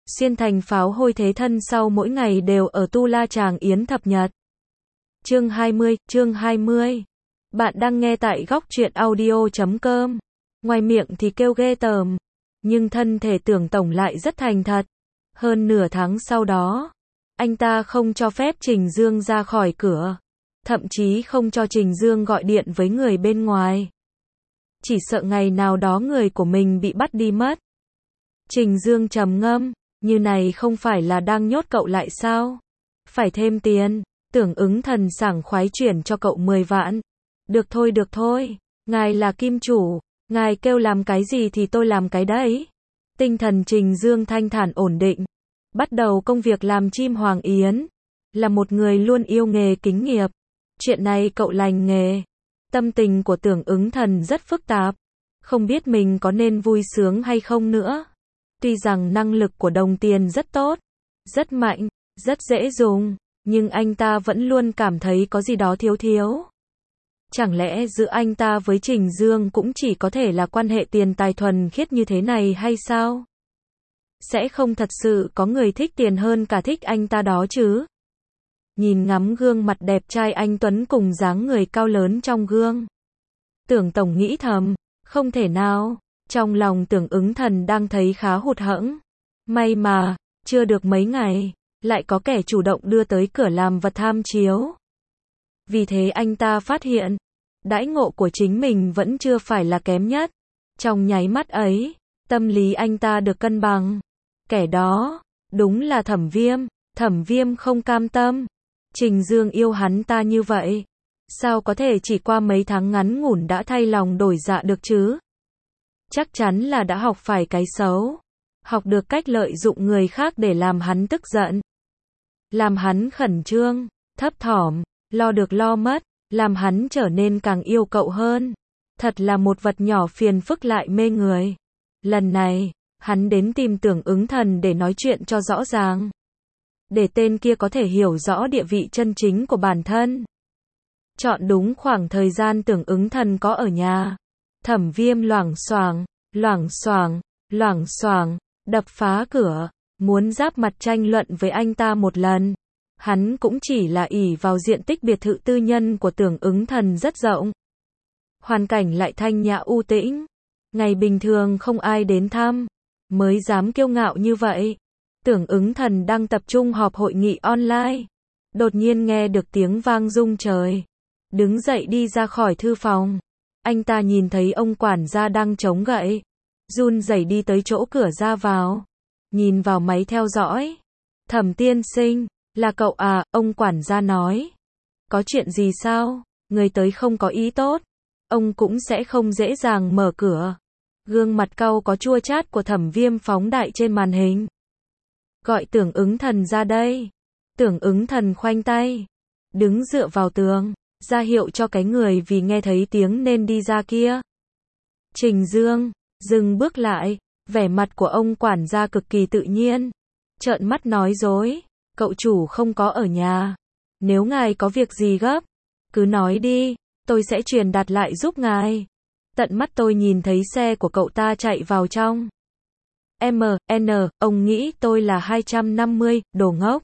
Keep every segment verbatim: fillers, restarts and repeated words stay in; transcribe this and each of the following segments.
xuyên thành pháo hôi thế thân sau mỗi ngày đều ở tu la tràng yến thập nhật. Chương hai mươi, chương hai mươi. Bạn đang nghe tại góc truyện audio chấm com. Ngoài miệng thì kêu ghê tởm, nhưng thân thể Tưởng Tổng lại rất thành thật. Hơn nửa tháng sau đó, anh ta không cho phép Trình Dương ra khỏi cửa, thậm chí không cho Trình Dương gọi điện với người bên ngoài. Chỉ sợ ngày nào đó người của mình bị bắt đi mất. Trình Dương trầm ngâm, như này không phải là đang nhốt cậu lại sao? Phải thêm tiền. Tưởng Ứng Thần sảng khoái chuyển cho cậu mười vạn. Được thôi được thôi, ngài là kim chủ, ngài kêu làm cái gì thì tôi làm cái đấy. Tinh thần Trình Dương thanh thản ổn định, bắt đầu công việc làm chim hoàng yến. Là một người luôn yêu nghề kính nghiệp, chuyện này cậu lành nghề. Tâm tình của Tưởng Ứng Thần rất phức tạp, không biết mình có nên vui sướng hay không nữa. Tuy rằng năng lực của đồng tiền rất tốt, rất mạnh, rất dễ dùng, nhưng anh ta vẫn luôn cảm thấy có gì đó thiếu thiếu. Chẳng lẽ giữa anh ta với Trình Dương cũng chỉ có thể là quan hệ tiền tài thuần khiết như thế này hay sao? Sẽ không thật sự có người thích tiền hơn cả thích anh ta đó chứ? Nhìn ngắm gương mặt đẹp trai anh Tuấn cùng dáng người cao lớn trong gương, Tưởng Tổng nghĩ thầm, không thể nào. Trong lòng Tưởng Ứng Thần đang thấy khá hụt hẫng. May mà, chưa được mấy ngày, lại có kẻ chủ động đưa tới cửa làm vật tham chiếu. Vì thế anh ta phát hiện, đãi ngộ của chính mình vẫn chưa phải là kém nhất. Trong nháy mắt ấy, tâm lý anh ta được cân bằng. Kẻ đó, đúng là Thẩm Viêm. Thẩm Viêm không cam tâm. Trình Dương yêu hắn ta như vậy, sao có thể chỉ qua mấy tháng ngắn ngủn đã thay lòng đổi dạ được chứ? Chắc chắn là đã học phải cái xấu, học được cách lợi dụng người khác để làm hắn tức giận, làm hắn khẩn trương, thấp thỏm, lo được lo mất, làm hắn trở nên càng yêu cậu hơn. Thật là một vật nhỏ phiền phức lại mê người. Lần này, hắn đến tìm Tưởng Ứng Thần để nói chuyện cho rõ ràng, để tên kia có thể hiểu rõ địa vị chân chính của bản thân. Chọn đúng khoảng thời gian Tưởng Ứng Thần có ở nhà, Thẩm Viêm loảng xoảng, loảng xoảng, loảng xoảng, đập phá cửa, muốn giáp mặt tranh luận với anh ta một lần. Hắn cũng chỉ là ỷ vào diện tích biệt thự tư nhân của Tưởng Ứng Thần rất rộng. Hoàn cảnh lại thanh nhã u tĩnh, ngày bình thường không ai đến thăm, mới dám kiêu ngạo như vậy. Tưởng Ứng Thần đang tập trung họp hội nghị online, đột nhiên nghe được tiếng vang rung trời, đứng dậy đi ra khỏi thư phòng. Anh ta nhìn thấy ông quản gia đang chống gậy, run rẩy đi tới chỗ cửa ra vào, nhìn vào máy theo dõi. Thẩm tiên sinh, là cậu à? Ông quản gia nói. Có chuyện gì sao? Người tới không có ý tốt, ông cũng sẽ không dễ dàng mở cửa. Gương mặt cau có chua chát của Thẩm Viêm phóng đại trên màn hình. Gọi Tưởng Ứng Thần ra đây. Tưởng Ứng Thần khoanh tay, đứng dựa vào tường, ra hiệu cho cái người vì nghe thấy tiếng nên đi ra kia. Trình Dương dừng bước lại, vẻ mặt của ông quản gia cực kỳ tự nhiên, trợn mắt nói dối, cậu chủ không có ở nhà. Nếu ngài có việc gì gấp, cứ nói đi, tôi sẽ truyền đạt lại giúp ngài. Tận mắt tôi nhìn thấy xe của cậu ta chạy vào trong. em en, ông nghĩ tôi là hai trăm năm mươi, đồ ngốc.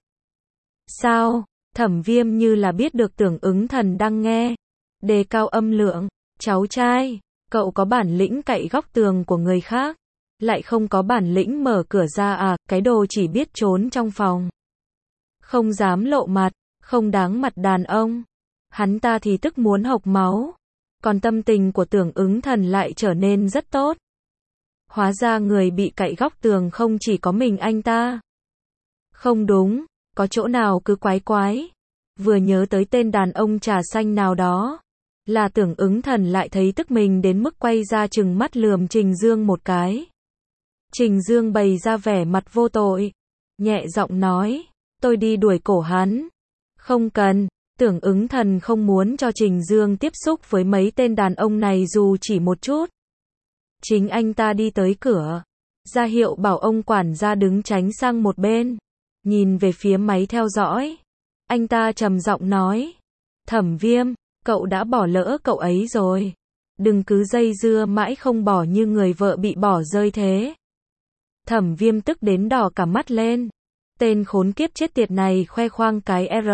Sao? Thẩm Viêm như là biết được Tưởng Ứng Thần đang nghe, đề cao âm lượng, cháu trai, cậu có bản lĩnh cậy góc tường của người khác, lại không có bản lĩnh mở cửa ra à? Cái đồ chỉ biết trốn trong phòng, không dám lộ mặt, không đáng mặt đàn ông. Hắn ta thì tức muốn hộc máu, còn tâm tình của Tưởng Ứng Thần lại trở nên rất tốt. Hóa ra người bị cậy góc tường không chỉ có mình anh ta. Không đúng, có chỗ nào cứ quái quái. Vừa nhớ tới tên đàn ông trà xanh nào đó, là Tưởng Ứng Thần lại thấy tức mình đến mức quay ra trừng mắt lườm Trình Dương một cái. Trình Dương bày ra vẻ mặt vô tội, nhẹ giọng nói, tôi đi đuổi cổ hắn. Không cần. Tưởng Ứng Thần không muốn cho Trình Dương tiếp xúc với mấy tên đàn ông này dù chỉ một chút. Chính anh ta đi tới cửa, ra hiệu bảo ông quản gia đứng tránh sang một bên, nhìn về phía máy theo dõi. Anh ta trầm giọng nói, Thẩm Viêm, cậu đã bỏ lỡ cậu ấy rồi. Đừng cứ dây dưa mãi không bỏ như người vợ bị bỏ rơi thế. Thẩm Viêm tức đến đỏ cả mắt lên. Tên khốn kiếp chết tiệt này khoe khoang cái R.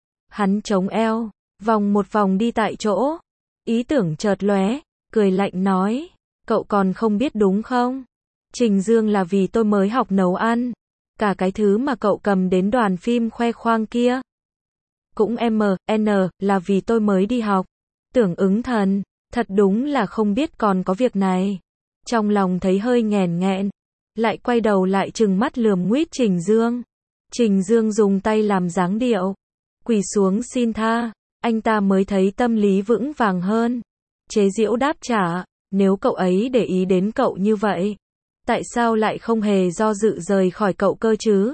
Hắn chống eo, vòng một vòng đi tại chỗ. Ý tưởng chợt lóe, cười lạnh nói, cậu còn không biết đúng không? Trình Dương là vì tôi mới học nấu ăn. Cả cái thứ mà cậu cầm đến đoàn phim khoe khoang kia. Cũng M, N, là vì tôi mới đi học. Tưởng Ứng Thần, thật đúng là không biết còn có việc này. Trong lòng thấy hơi nghèn nghẹn, lại quay đầu lại trừng mắt lườm nguýt Trình Dương. Trình Dương dùng tay làm dáng điệu, quỳ xuống xin tha, anh ta mới thấy tâm lý vững vàng hơn. Chế giễu đáp trả, nếu cậu ấy để ý đến cậu như vậy, tại sao lại không hề do dự rời khỏi cậu cơ chứ?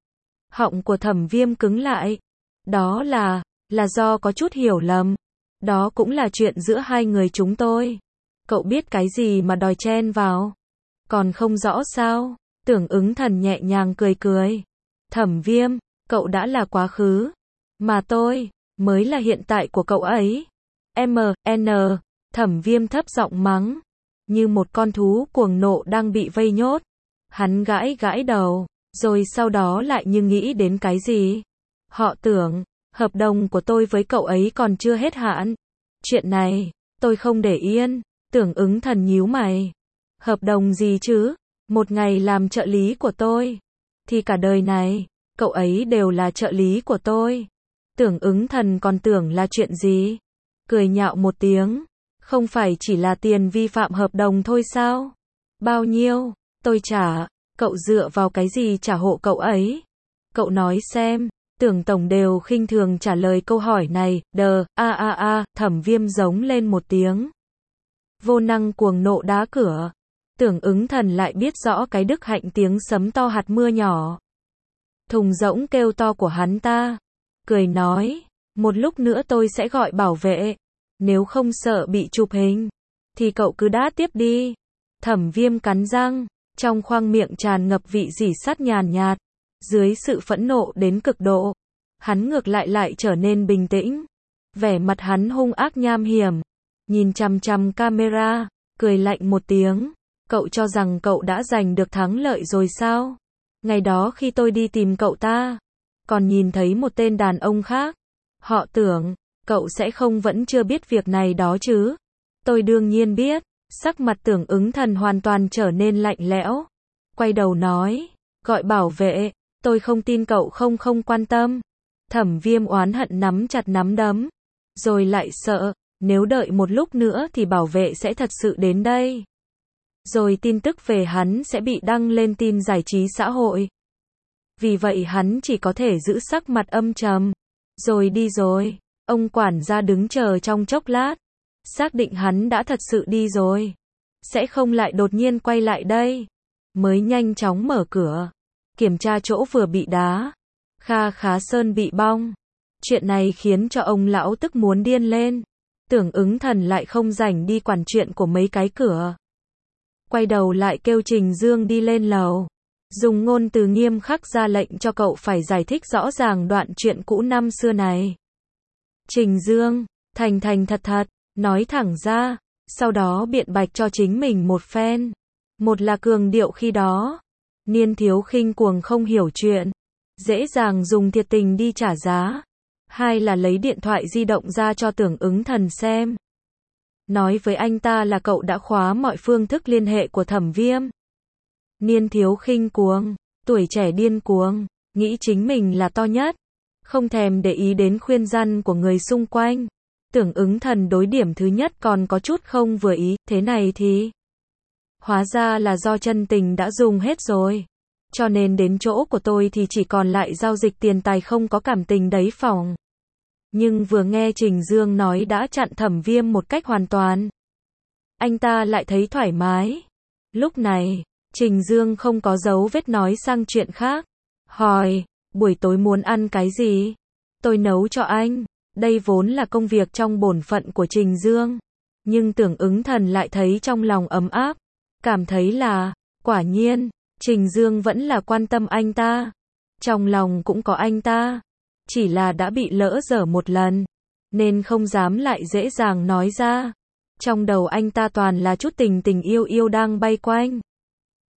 Họng của Thẩm Viêm cứng lại. Đó là, là do có chút hiểu lầm. Đó cũng là chuyện giữa hai người chúng tôi. Cậu biết cái gì mà đòi chen vào? Còn không rõ sao? Tưởng Ứng Thần nhẹ nhàng cười cười. Thẩm Viêm, cậu đã là quá khứ, mà tôi mới là hiện tại của cậu ấy. M, N, Thẩm Viêm thấp giọng mắng, như một con thú cuồng nộ đang bị vây nhốt. Hắn gãi gãi đầu, rồi sau đó lại như nghĩ đến cái gì. Họ Tưởng, hợp đồng của tôi với cậu ấy còn chưa hết hạn. Chuyện này, tôi không để yên. Tưởng Ứng Thần nhíu mày. Hợp đồng gì chứ? Một ngày làm trợ lý của tôi, thì cả đời này, cậu ấy đều là trợ lý của tôi. Tưởng Ứng Thần còn tưởng là chuyện gì? Cười nhạo một tiếng. Không phải chỉ là tiền vi phạm hợp đồng thôi sao? Bao nhiêu? Tôi trả. Cậu dựa vào cái gì trả hộ cậu ấy? Cậu nói xem. Tưởng Tổng đều khinh thường trả lời câu hỏi này. Đờ, a a a, Thẩm Viêm giống lên một tiếng. Vô năng cuồng nộ đá cửa. Tưởng Ứng Thần lại biết rõ cái đức hạnh tiếng sấm to hạt mưa nhỏ. Thùng rỗng kêu to của hắn ta. Cười nói, một lúc nữa tôi sẽ gọi bảo vệ. Nếu không sợ bị chụp hình, thì cậu cứ đá tiếp đi. Thẩm Viêm cắn răng, trong khoang miệng tràn ngập vị rỉ sắt nhàn nhạt. Dưới sự phẫn nộ đến cực độ, hắn ngược lại lại trở nên bình tĩnh. Vẻ mặt hắn hung ác nham hiểm, nhìn chằm chằm camera, cười lạnh một tiếng. Cậu cho rằng cậu đã giành được thắng lợi rồi sao? Ngày đó khi tôi đi tìm cậu ta, còn nhìn thấy một tên đàn ông khác. Họ Tưởng, cậu sẽ không vẫn chưa biết việc này đó chứ? Tôi đương nhiên biết. Sắc mặt Tưởng Ứng Thần hoàn toàn trở nên lạnh lẽo. Quay đầu nói, gọi bảo vệ, tôi không tin cậu không không quan tâm. Thẩm Viêm oán hận nắm chặt nắm đấm, rồi lại sợ, nếu đợi một lúc nữa thì bảo vệ sẽ thật sự đến đây. Rồi tin tức về hắn sẽ bị đăng lên tin giải trí xã hội. Vì vậy hắn chỉ có thể giữ sắc mặt âm trầm. Rồi đi rồi. Ông quản gia đứng chờ trong chốc lát. Xác định hắn đã thật sự đi rồi, sẽ không lại đột nhiên quay lại đây. Mới nhanh chóng mở cửa, kiểm tra chỗ vừa bị đá. Kha khá sơn bị bong. Chuyện này khiến cho ông lão tức muốn điên lên. Tưởng Ứng Thần lại không rảnh đi quản chuyện của mấy cái cửa. Quay đầu lại kêu Trình Dương đi lên lầu. Dùng ngôn từ nghiêm khắc ra lệnh cho cậu phải giải thích rõ ràng đoạn chuyện cũ năm xưa này. Trình Dương, thành thành thật thật, nói thẳng ra, sau đó biện bạch cho chính mình một phen. Một là cường điệu khi đó, niên thiếu khinh cuồng không hiểu chuyện, dễ dàng dùng thiệt tình đi trả giá. Hai là lấy điện thoại di động ra cho Tưởng Ứng Thần xem. Nói với anh ta là cậu đã khóa mọi phương thức liên hệ của Thẩm Viêm. Niên thiếu khinh cuồng, tuổi trẻ điên cuồng, nghĩ chính mình là to nhất, không thèm để ý đến khuyên răn của người xung quanh. Tưởng Ứng Thần đối điểm thứ nhất còn có chút không vừa ý, thế này thì hóa ra là do chân tình đã dùng hết rồi. Cho nên đến chỗ của tôi thì chỉ còn lại giao dịch tiền tài không có cảm tình đấy phòng. Nhưng vừa nghe Trình Dương nói đã chặn Thẩm Viêm một cách hoàn toàn, anh ta lại thấy thoải mái. Lúc này, Trình Dương không có dấu vết nói sang chuyện khác. Hỏi, buổi tối muốn ăn cái gì? Tôi nấu cho anh. Đây vốn là công việc trong bổn phận của Trình Dương. Nhưng Tưởng Ứng Thần lại thấy trong lòng ấm áp. Cảm thấy là, quả nhiên, Trình Dương vẫn là quan tâm anh ta. Trong lòng cũng có anh ta. Chỉ là đã bị lỡ dở một lần, nên không dám lại dễ dàng nói ra. Trong đầu anh ta toàn là chút tình tình yêu yêu đang bay quanh.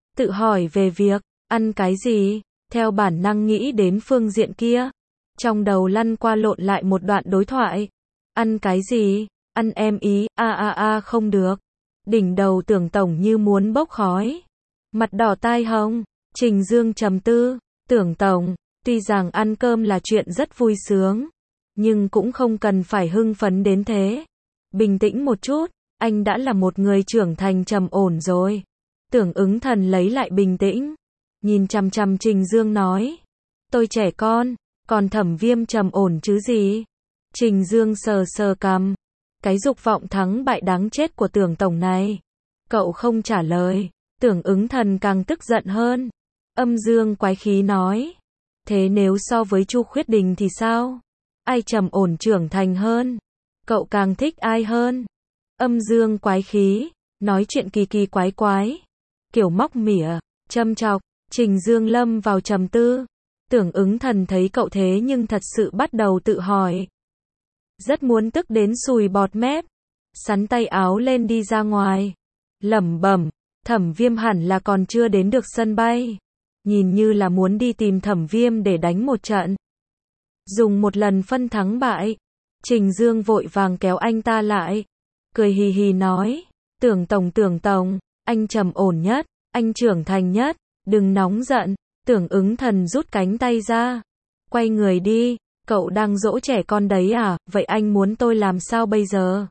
tự hỏi về việc ăn cái gì, theo bản năng nghĩ đến phương diện kia. Trong đầu lăn qua lộn lại một đoạn đối thoại. Ăn cái gì? Ăn em ý, a a a không được. Đỉnh đầu Tưởng Tổng như muốn bốc khói. Mặt đỏ tai hồng, Trình Dương trầm tư, Tưởng Tổng, tuy rằng ăn cơm là chuyện rất vui sướng, nhưng cũng không cần phải hưng phấn đến thế. Bình tĩnh một chút, anh đã là một người trưởng thành trầm ổn rồi. Tưởng Ứng Thần lấy lại bình tĩnh, nhìn chằm chằm Trình Dương nói, tôi trẻ con, còn Thẩm Viêm trầm ổn chứ gì. Trình Dương sờ sờ cằm, cái dục vọng thắng bại đáng chết của Tưởng Tổng này. Cậu không trả lời, Tưởng Ứng Thần càng tức giận hơn. Âm dương quái khí nói, thế nếu so với Chu Khuyết Đình thì sao? Ai trầm ổn trưởng thành hơn? Cậu càng thích ai hơn? Âm dương quái khí, nói chuyện kỳ kỳ quái quái, kiểu móc mỉa, châm chọc. Trình Dương lâm vào trầm tư. Tưởng Ứng Thần thấy cậu thế nhưng thật sự bắt đầu tự hỏi. Rất muốn tức đến sùi bọt mép, sắn tay áo lên đi ra ngoài, lẩm bẩm, Thẩm Viêm hẳn là còn chưa đến được sân bay, nhìn như là muốn đi tìm Thẩm Viêm để đánh một trận, dùng một lần phân thắng bại. Trình Dương vội vàng kéo anh ta lại, cười hì hì nói, Tưởng Tổng Tưởng Tổng, anh trầm ổn nhất, anh trưởng thành nhất, đừng nóng giận. Tưởng Ứng Thần rút cánh tay ra, quay người đi, cậu đang dỗ trẻ con đấy à, vậy anh muốn tôi làm sao bây giờ?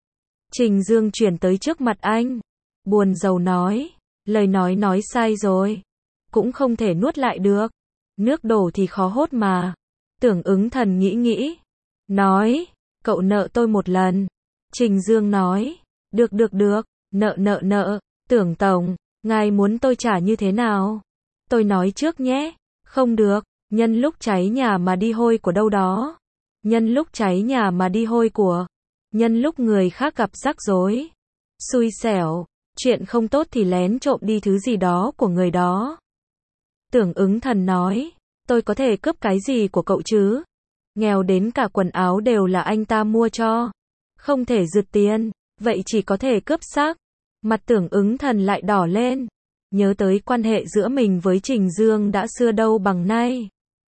Trình Dương chuyển tới trước mặt anh, buồn rầu nói, lời nói nói sai rồi, cũng không thể nuốt lại được, nước đổ thì khó hốt mà. Tưởng Ứng Thần nghĩ nghĩ, nói, cậu nợ tôi một lần. Trình Dương nói, được được được, nợ nợ nợ, Tưởng Tổng, ngài muốn tôi trả như thế nào? Tôi nói trước nhé, không được, nhân lúc cháy nhà mà đi hôi của đâu đó. Nhân lúc cháy nhà mà đi hôi của. Nhân lúc người khác gặp rắc rối. Xui xẻo, chuyện không tốt thì lén trộm đi thứ gì đó của người đó. Tưởng Ứng Thần nói, tôi có thể cướp cái gì của cậu chứ? Nghèo đến cả quần áo đều là anh ta mua cho. Không thể rượt tiền, vậy chỉ có thể cướp xác. Mặt Tưởng Ứng Thần lại đỏ lên. Nhớ tới quan hệ giữa mình với Trình Dương đã xưa đâu bằng nay.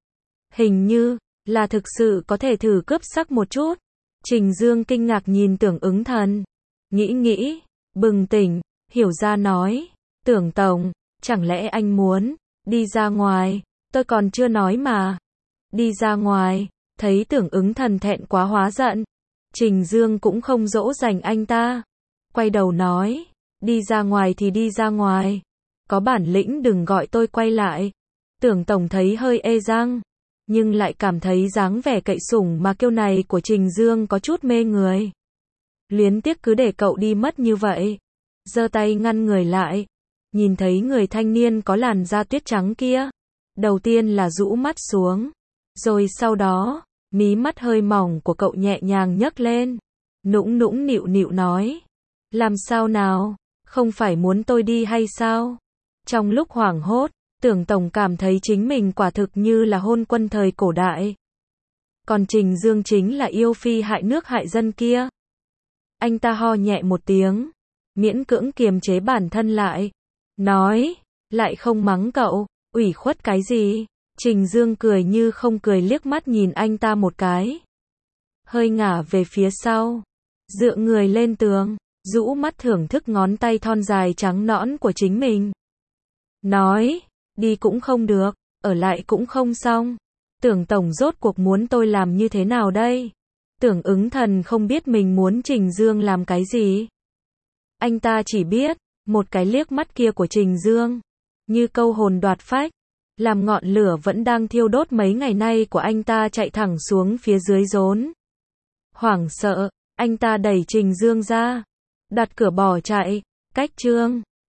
Hình như là thực sự có thể thử cướp sắc một chút. Trình Dương kinh ngạc nhìn Tưởng Ứng Thần, nghĩ nghĩ, bừng tỉnh, hiểu ra nói, Tưởng Tổng, chẳng lẽ anh muốn đi ra ngoài? Tôi còn chưa nói mà. Đi ra ngoài, thấy Tưởng Ứng Thần thẹn quá hóa giận, Trình Dương cũng không dỗ dành anh ta, quay đầu nói, đi ra ngoài thì đi ra ngoài, có bản lĩnh đừng gọi tôi quay lại. Tưởng Tổng thấy hơi ê răng, nhưng lại cảm thấy dáng vẻ cậy sủng mà kêu này của Trình Dương có chút mê người. Luyến tiếc cứ để cậu đi mất như vậy. Giơ tay ngăn người lại, nhìn thấy người thanh niên có làn da tuyết trắng kia, đầu tiên là rũ mắt xuống, rồi sau đó, mí mắt hơi mỏng của cậu nhẹ nhàng nhấc lên, nũng nũng nịu nịu nói, làm sao nào, không phải muốn tôi đi hay sao? Trong lúc hoảng hốt, Tưởng Tổng cảm thấy chính mình quả thực như là hôn quân thời cổ đại. Còn Trình Dương chính là yêu phi hại nước hại dân kia. Anh ta ho nhẹ một tiếng, miễn cưỡng kiềm chế bản thân lại, nói, lại không mắng cậu, ủy khuất cái gì? Trình Dương cười như không cười liếc mắt nhìn anh ta một cái, hơi ngả về phía sau, dựa người lên tường, rũ mắt thưởng thức ngón tay thon dài trắng nõn của chính mình. Nói, đi cũng không được, ở lại cũng không xong. Tưởng Tổng rốt cuộc muốn tôi làm như thế nào đây? Tưởng Ứng Thần không biết mình muốn Trình Dương làm cái gì. Anh ta chỉ biết, một cái liếc mắt kia của Trình Dương, như câu hồn đoạt phách, làm ngọn lửa vẫn đang thiêu đốt mấy ngày nay của anh ta chạy thẳng xuống phía dưới rốn. Hoảng sợ, anh ta đẩy Trình Dương ra, đặt cửa bỏ chạy, cách chương.